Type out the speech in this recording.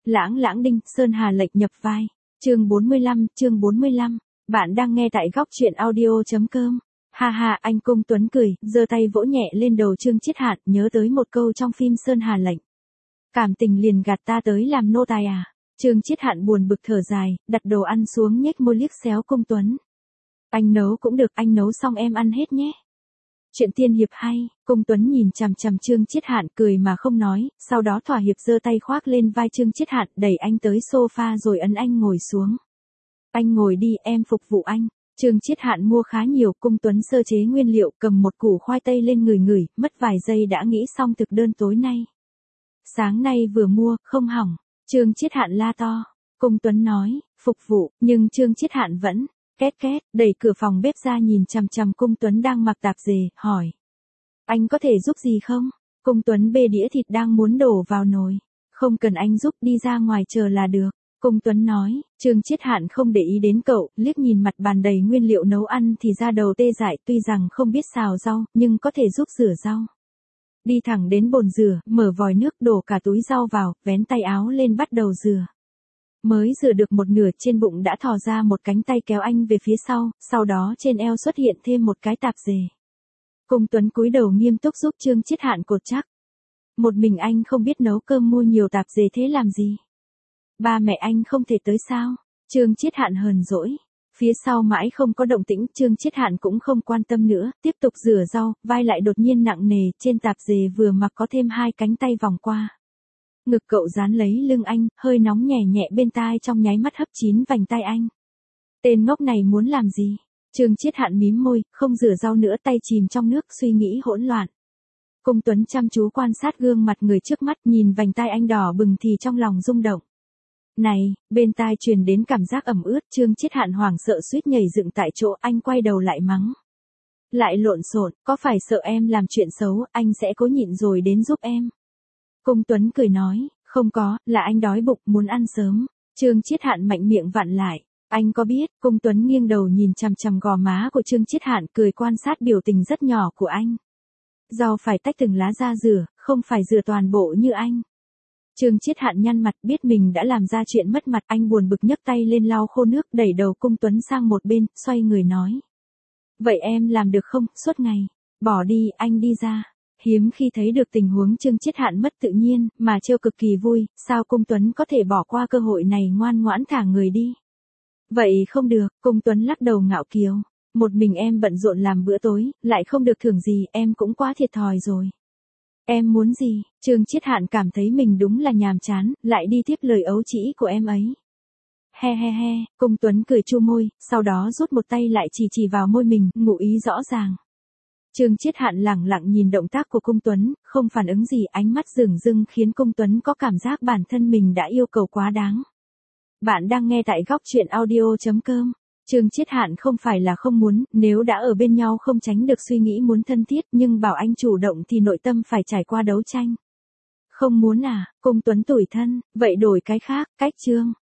Lãng lãng đinh, Sơn Hà lệch nhập vai. Chương 45. Bạn đang nghe tại góc truyện audio.com. Ha ha, anh Cung Tuấn cười, giơ tay vỗ nhẹ lên đầu Trương Chiết Hạn, nhớ tới một câu trong phim Sơn Hà lệnh. Cảm tình liền gạt ta tới làm nô tài à? Trương Chiết Hạn buồn bực thở dài, đặt đồ ăn xuống nhếch môi liếc xéo Cung Tuấn. Anh nấu cũng được, anh nấu xong em ăn hết nhé. Chuyện tiên hiệp hay. Cung Tuấn nhìn chằm chằm Trương Chiết Hạn cười mà không nói, sau đó thỏa hiệp giơ tay khoác lên vai Trương Chiết Hạn, đẩy anh tới sofa rồi ấn anh ngồi xuống. Anh ngồi đi, em phục vụ anh. Trương Chiết Hạn mua khá nhiều, Cung Tuấn sơ chế nguyên liệu, cầm một củ khoai tây lên ngửi, mất vài giây đã nghĩ xong thực đơn tối nay. Sáng nay vừa mua, không hỏng. Trương Chiết Hạn la to. Cung Tuấn nói, phục vụ, nhưng Trương Chiết Hạn vẫn két, đẩy cửa phòng bếp ra nhìn chằm chằm Cung Tuấn đang mặc tạp dề, hỏi. Anh có thể giúp gì không? Cung Tuấn bê đĩa thịt đang muốn đổ vào nồi. Không cần anh giúp, đi ra ngoài chờ là được. Cung Tuấn nói, Trương Chiết Hạn không để ý đến cậu, liếc nhìn mặt bàn đầy nguyên liệu nấu ăn thì ra đầu tê dại, tuy rằng không biết xào rau, nhưng có thể giúp rửa rau. Đi thẳng đến bồn rửa, mở vòi nước đổ cả túi rau vào, vén tay áo lên bắt đầu rửa. Mới rửa được một nửa, trên bụng đã thò ra một cánh tay kéo anh về phía sau đó trên eo xuất hiện thêm một cái tạp dề. Cung Tuấn cúi đầu nghiêm túc giúp Trương Chiết Hạn cột chắc. Một mình anh không biết nấu cơm mua nhiều tạp dề thế làm gì? Ba mẹ anh không thể tới sao? Trương Chiết Hạn hờn dỗi. Phía sau mãi không có động tĩnh, Trương Chiết Hạn cũng không quan tâm nữa, tiếp tục rửa rau, vai lại đột nhiên nặng nề, trên tạp dề vừa mặc có thêm hai cánh tay vòng qua. Ngực cậu dán lấy lưng anh, hơi nóng nhẹ nhẹ bên tai trong nháy mắt hấp chín vành tai anh. Tên ngốc này muốn làm gì? Trương Chiết Hạn mím môi, không rửa rau nữa, tay chìm trong nước, suy nghĩ hỗn loạn. Cung Tuấn chăm chú quan sát gương mặt người trước mắt, nhìn vành tai anh đỏ bừng thì trong lòng rung động. Này, bên tai truyền đến cảm giác ẩm ướt, Trương Chiết Hạn hoảng sợ suýt nhảy dựng tại chỗ, anh quay đầu lại mắng. Lại lộn xộn, có phải sợ em làm chuyện xấu, anh sẽ cố nhịn rồi đến giúp em. Cung Tuấn cười nói, không có, là anh đói bụng, muốn ăn sớm. Trương Chiết Hạn mạnh miệng vặn lại. Anh có biết? Cung Tuấn nghiêng đầu nhìn chằm chằm gò má của Trương Chiết Hạn, cười quan sát biểu tình rất nhỏ của anh. Rau phải tách từng lá ra rửa, không phải rửa toàn bộ như anh. Trương Chiết Hạn nhăn mặt, biết mình đã làm ra chuyện mất mặt, anh buồn bực nhấc tay lên lau khô nước, đẩy đầu Cung Tuấn sang một bên, xoay người nói. Vậy em làm được không, suốt ngày? Bỏ đi, anh đi ra. Hiếm khi thấy được tình huống Trương Chiết Hạn mất tự nhiên, mà trêu cực kỳ vui, sao Cung Tuấn có thể bỏ qua cơ hội này, ngoan ngoãn thả người đi. Vậy không được, Cung Tuấn lắc đầu ngạo kiều. Một mình em bận rộn làm bữa tối, lại không được thưởng gì, em cũng quá thiệt thòi rồi. Em muốn gì? Trương Chiết Hạn cảm thấy mình đúng là nhàm chán, lại đi tiếp lời ấu trĩ của em ấy. He, Cung Tuấn cười chu môi, sau đó rút một tay lại chỉ vào môi mình, ngụ ý rõ ràng. Trương Chiết Hạn lẳng lặng nhìn động tác của Cung Tuấn, không phản ứng gì, ánh mắt dửng dưng khiến Cung Tuấn có cảm giác bản thân mình đã yêu cầu quá đáng. Bạn đang nghe tại góc truyện audio.com. Trương Chiết Hạn không phải là không muốn, nếu đã ở bên nhau không tránh được suy nghĩ muốn thân thiết, nhưng bảo anh chủ động thì nội tâm phải trải qua đấu tranh. Không muốn à? Cung Tuấn tủi thân, vậy đổi cái khác, cách Trương